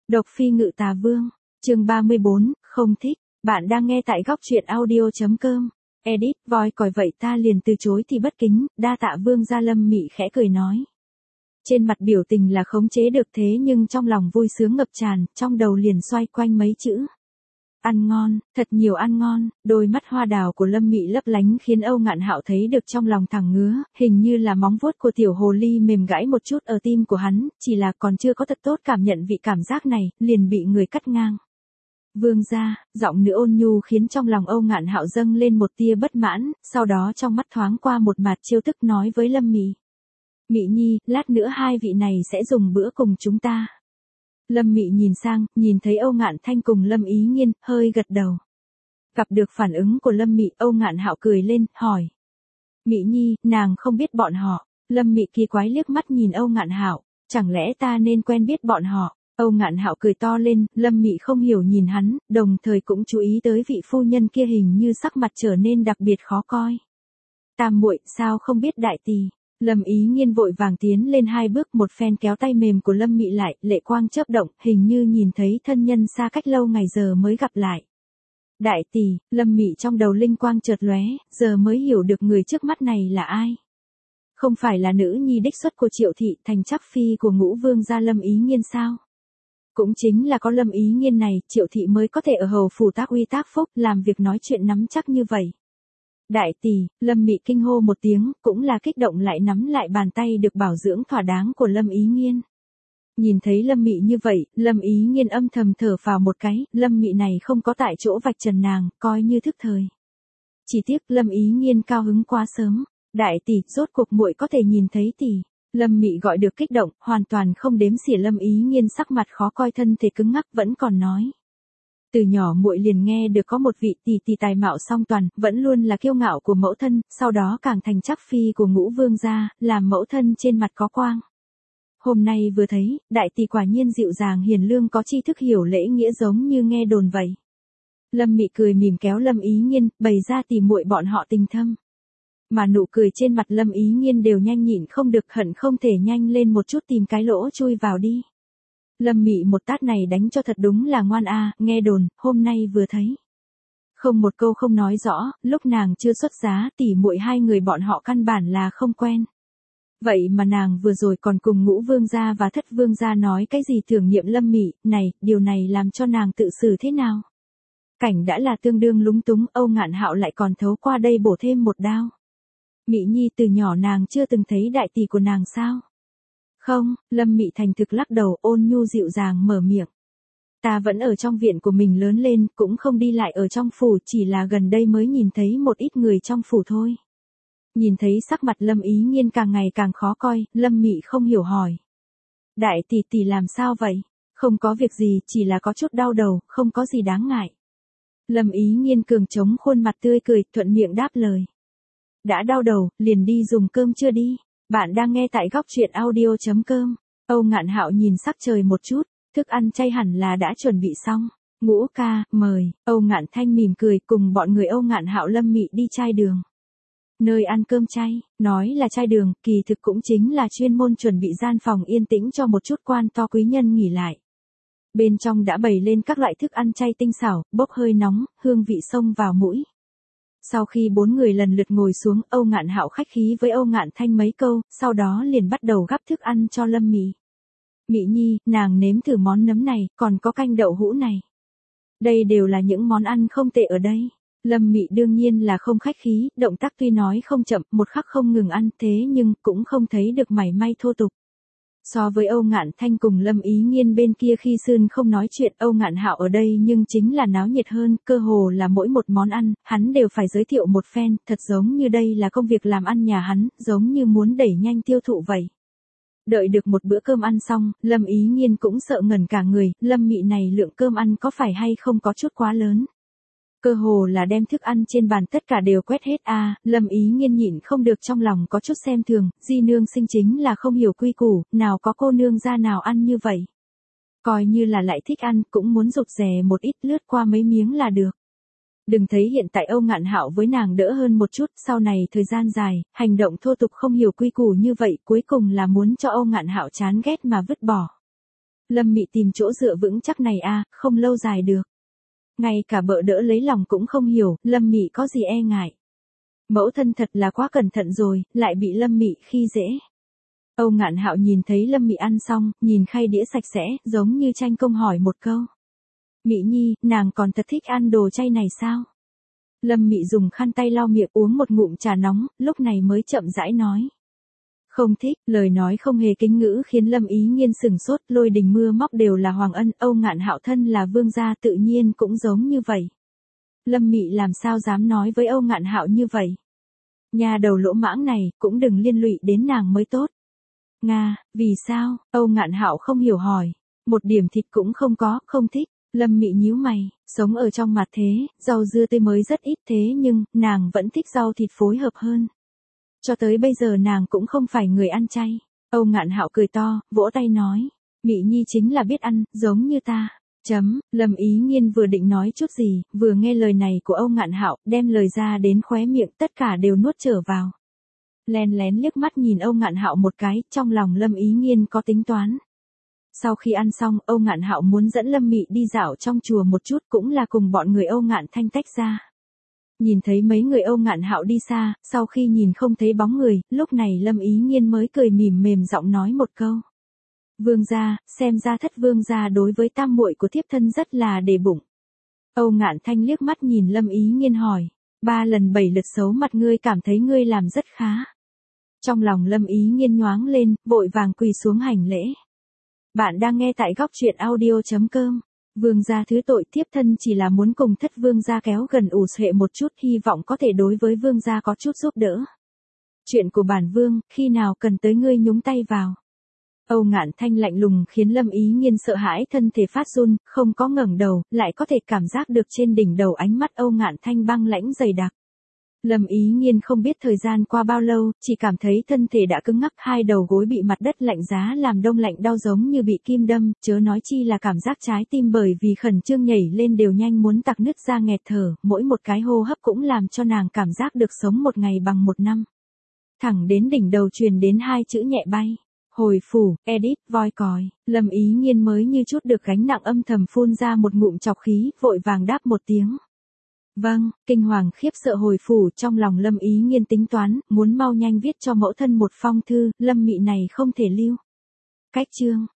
Độc phi ngự tà vương, chương 34, không thích, bạn đang nghe tại góc truyện audio.com. Edit, voi còi vậy ta liền từ chối thì bất kính, đa tạ vương gia. Lâm Mị khẽ cười nói. Trên mặt biểu tình là khống chế được thế nhưng trong lòng vui sướng ngập tràn, trong đầu liền xoay quanh mấy chữ. Ăn ngon, thật nhiều ăn ngon. Đôi mắt hoa đào của Lâm Mị lấp lánh khiến Âu Ngạn Hạo thấy được trong lòng thẳng ngứa, hình như là móng vuốt của tiểu hồ ly mềm gãi một chút ở tim của hắn, chỉ là còn chưa có thật tốt cảm nhận vị cảm giác này, liền bị người cắt ngang. Vương gia, giọng nữ ôn nhu khiến trong lòng Âu Ngạn Hạo dâng lên một tia bất mãn, sau đó trong mắt thoáng qua một mạt trêu tức nói với Lâm Mị. Mị nhi, lát nữa hai vị này sẽ dùng bữa cùng chúng ta. Lâm Mị nhìn sang, nhìn thấy Âu Ngạn Thanh cùng Lâm Ý Nghiên, hơi gật đầu. Gặp được phản ứng của Lâm Mị, Âu Ngạn Hạo cười lên, hỏi. Mị nhi, nàng không biết bọn họ. Lâm Mị kỳ quái liếc mắt nhìn Âu Ngạn Hạo, chẳng lẽ ta nên quen biết bọn họ? Âu Ngạn Hạo cười to lên, Lâm Mị không hiểu nhìn hắn, đồng thời cũng chú ý tới vị phu nhân kia hình như sắc mặt trở nên đặc biệt khó coi. Tam muội, sao không biết đại tỷ? Lâm Ý Nghiên vội vàng tiến lên hai bước, một phen kéo tay mềm của Lâm Mị lại, lệ quang chớp động, hình như nhìn thấy thân nhân xa cách lâu ngày giờ mới gặp lại. Đại tỷ, Lâm Mị trong đầu linh quang chợt lóe, giờ mới hiểu được người trước mắt này là ai. Không phải là nữ nhi đích xuất của Triệu thị, thành chắc phi của Ngũ vương gia Lâm Ý Nghiên sao? Cũng chính là có Lâm Ý Nghiên này, Triệu thị mới có thể ở hầu phủ tác uy tác phúc, làm việc nói chuyện nắm chắc như vậy. Đại tỷ, Lâm Mị kinh hô một tiếng, cũng là kích động lại nắm lại bàn tay được bảo dưỡng thỏa đáng của Lâm Ý Nghiên. Nhìn thấy Lâm Mị như vậy, Lâm Ý Nghiên âm thầm thở phào một cái, Lâm Mị này không có tại chỗ vạch trần nàng, coi như thức thời. Chỉ tiếc Lâm Ý Nghiên cao hứng quá sớm. Đại tỷ, rốt cuộc muội có thể nhìn thấy tỷ. Lâm Mị gọi được kích động, hoàn toàn không đếm xỉa Lâm Ý Nghiên sắc mặt khó coi, thân thể cứng ngắc vẫn còn nói. Từ nhỏ muội liền nghe được có một vị tỷ tỷ tài mạo song toàn, vẫn luôn là kiêu ngạo của mẫu thân, sau đó càng thành chắc phi của Ngũ vương gia, làm mẫu thân trên mặt có quang. Hôm nay vừa thấy, đại tỷ quả nhiên dịu dàng hiền lương, có tri thức hiểu lễ nghĩa giống như nghe đồn vậy. Lâm Mị cười mỉm kéo Lâm Ý Nghiên, bày ra tỷ muội bọn họ tình thâm. Mà nụ cười trên mặt Lâm Ý Nghiên đều nhanh nhịn không được, hận không thể nhanh lên một chút tìm cái lỗ chui vào đi. Lâm Mị một tát này đánh cho thật đúng là ngoan a, nghe đồn, hôm nay vừa thấy. Không một câu không nói rõ, lúc nàng chưa xuất giá, tỷ muội hai người bọn họ căn bản là không quen. Vậy mà nàng vừa rồi còn cùng Ngũ vương gia và Thất vương gia nói cái gì thưởng nhiệm Lâm Mị, này, điều này làm cho nàng tự xử thế nào? Cảnh đã là tương đương lúng túng, Âu Ngạn Hạo lại còn thấu qua đây bổ thêm một đao. Mị nhi, từ nhỏ nàng chưa từng thấy đại tỷ của nàng sao? Không, Lâm Mị thành thực lắc đầu, ôn nhu dịu dàng mở miệng. Ta vẫn ở trong viện của mình lớn lên, cũng không đi lại ở trong phủ, chỉ là gần đây mới nhìn thấy một ít người trong phủ thôi. Nhìn thấy sắc mặt Lâm Ý Nghiên càng ngày càng khó coi, Lâm Mị không hiểu hỏi. Đại tỷ tỷ làm sao vậy? Không có việc gì, chỉ là có chút đau đầu, không có gì đáng ngại. Lâm Ý Nghiên cường chống khuôn mặt tươi cười, thuận miệng đáp lời. Đã đau đầu, liền đi dùng cơm chưa đi. Bạn đang nghe tại góc truyện audio.com. Âu Ngạn Hạo nhìn sắc trời một chút, thức ăn chay hẳn là đã chuẩn bị xong. Ngũ ca, mời. Âu Ngạn Thanh mỉm cười, cùng bọn người Âu Ngạn Hạo Lâm Mị đi trai đường. Nơi ăn cơm chay, nói là trai đường, kỳ thực cũng chính là chuyên môn chuẩn bị gian phòng yên tĩnh cho một chút quan to quý nhân nghỉ lại. Bên trong đã bày lên các loại thức ăn chay tinh xảo, bốc hơi nóng, hương vị xông vào mũi. Sau khi bốn người lần lượt ngồi xuống, Âu Ngạn Hạo khách khí với Âu Ngạn Thanh mấy câu, sau đó liền bắt đầu gắp thức ăn cho Lâm Mị. Mị nhi, nàng nếm thử món nấm này, còn có canh đậu hũ này. Đây đều là những món ăn không tệ ở đây. Lâm Mị đương nhiên là không khách khí, động tác tuy nói không chậm, một khắc không ngừng ăn, thế nhưng cũng không thấy được mảy may thô tục. So với Âu Ngạn Thanh cùng Lâm Ý Nghiên bên kia khi sươn không nói chuyện, Âu Ngạn Hạo ở đây nhưng chính là náo nhiệt hơn, cơ hồ là mỗi một món ăn, hắn đều phải giới thiệu một phen, thật giống như đây là công việc làm ăn nhà hắn, giống như muốn đẩy nhanh tiêu thụ vậy. Đợi được một bữa cơm ăn xong, Lâm Ý Nghiên cũng sợ ngẩn cả người, Lâm Mị này lượng cơm ăn có phải hay không có chút quá lớn. Cơ hồ là đem thức ăn trên bàn tất cả đều quét hết a. Lâm Ý Nghiên nhịn không được trong lòng có chút xem thường, di nương sinh chính là không hiểu quy củ, nào có cô nương gia nào ăn như vậy. Coi như là lại thích ăn, cũng muốn rụt rè một ít, lướt qua mấy miếng là được. Đừng thấy hiện tại Âu Ngạn Hạo với nàng đỡ hơn một chút, sau này thời gian dài, hành động thô tục không hiểu quy củ như vậy, cuối cùng là muốn cho Âu Ngạn Hạo chán ghét mà vứt bỏ. Lâm Mị tìm chỗ dựa vững chắc này không lâu dài được. Ngay cả bợ đỡ lấy lòng cũng không hiểu, Lâm Mị có gì e ngại. Mẫu thân thật là quá cẩn thận rồi, lại bị Lâm Mị khi dễ. Âu Ngạn Hạo nhìn thấy Lâm Mị ăn xong, nhìn khay đĩa sạch sẽ, giống như tranh công hỏi một câu. Mị Nhi, nàng còn thật thích ăn đồ chay này sao? Lâm Mị dùng khăn tay lau miệng uống một ngụm trà nóng, lúc này mới chậm rãi nói. Không thích, lời nói không hề kính ngữ khiến Lâm Ý Nghiên sửng sốt, Lôi Đình Mưa Móc đều là Hoàng Ân, Âu Ngạn Hạo thân là vương gia tự nhiên cũng giống như vậy. Lâm Mị làm sao dám nói với Âu Ngạn Hạo như vậy? Nhà đầu lỗ mãng này, cũng đừng liên lụy đến nàng mới tốt. Nga, vì sao? Âu Ngạn Hạo không hiểu hỏi. Một điểm thịt cũng không có, không thích. Lâm Mị nhíu mày, sống ở trong mặt thế, rau dưa tươi mới rất ít thế nhưng, nàng vẫn thích rau thịt phối hợp hơn. Cho tới bây giờ nàng cũng không phải người ăn chay. Âu Ngạn Hạo cười to, vỗ tay nói. Mị Nhi chính là biết ăn, giống như ta. Lâm Ý Nghiên vừa định nói chút gì, vừa nghe lời này của Âu Ngạn Hạo, đem lời ra đến khóe miệng tất cả đều nuốt trở vào. Lén lén liếc mắt nhìn Âu Ngạn Hạo một cái, trong lòng Lâm Ý Nghiên có tính toán. Sau khi ăn xong, Âu Ngạn Hạo muốn dẫn Lâm Mị đi dạo trong chùa một chút cũng là cùng bọn người Âu Ngạn Thanh tách ra. Nhìn thấy mấy người Âu Ngạn Hạo đi xa, sau khi nhìn không thấy bóng người, lúc này Lâm Ý Nghiên mới cười mỉm mềm giọng nói một câu. Vương gia, xem ra thất vương gia đối với tam muội của thiếp thân rất là để bụng. Âu Ngạn Thanh liếc mắt nhìn Lâm Ý Nghiên hỏi. 3 lần 7 lượt xấu mặt ngươi cảm thấy ngươi làm rất khá. Trong lòng Lâm Ý Nghiên nhoáng lên, vội vàng quỳ xuống hành lễ. Bạn đang nghe tại góc truyện audio.com. Vương gia thứ tội, thiếp thân chỉ là muốn cùng thất vương gia kéo gần ủ xuệ một chút, hy vọng có thể đối với vương gia có chút giúp đỡ. Chuyện của bản vương, khi nào cần tới ngươi nhúng tay vào. Âu Ngạn Thanh lạnh lùng khiến Lâm Ý Nghiên sợ hãi thân thể phát run, không có ngẩng đầu, lại có thể cảm giác được trên đỉnh đầu ánh mắt Âu Ngạn Thanh băng lãnh dày đặc. Lâm Ý Nghiên không biết thời gian qua bao lâu, chỉ cảm thấy thân thể đã cứng ngắc, hai đầu gối bị mặt đất lạnh giá làm đông lạnh đau giống như bị kim đâm, chớ nói chi là cảm giác trái tim bởi vì khẩn trương nhảy lên đều nhanh muốn tạc nứt ra nghẹt thở, mỗi một cái hô hấp cũng làm cho nàng cảm giác được sống một ngày bằng một năm. Thẳng đến đỉnh đầu truyền đến 2 chữ nhẹ bay. Hồi phủ, edit, voi còi, Lâm Ý Nghiên mới như chút được gánh nặng âm thầm phun ra một ngụm trọc khí, vội vàng đáp một tiếng. Vâng, kinh hoàng khiếp sợ hồi phủ trong lòng Lâm Ý Nghiên tính toán, muốn mau nhanh viết cho mẫu thân một phong thư, Lâm Mị này không thể lưu. Cách chương.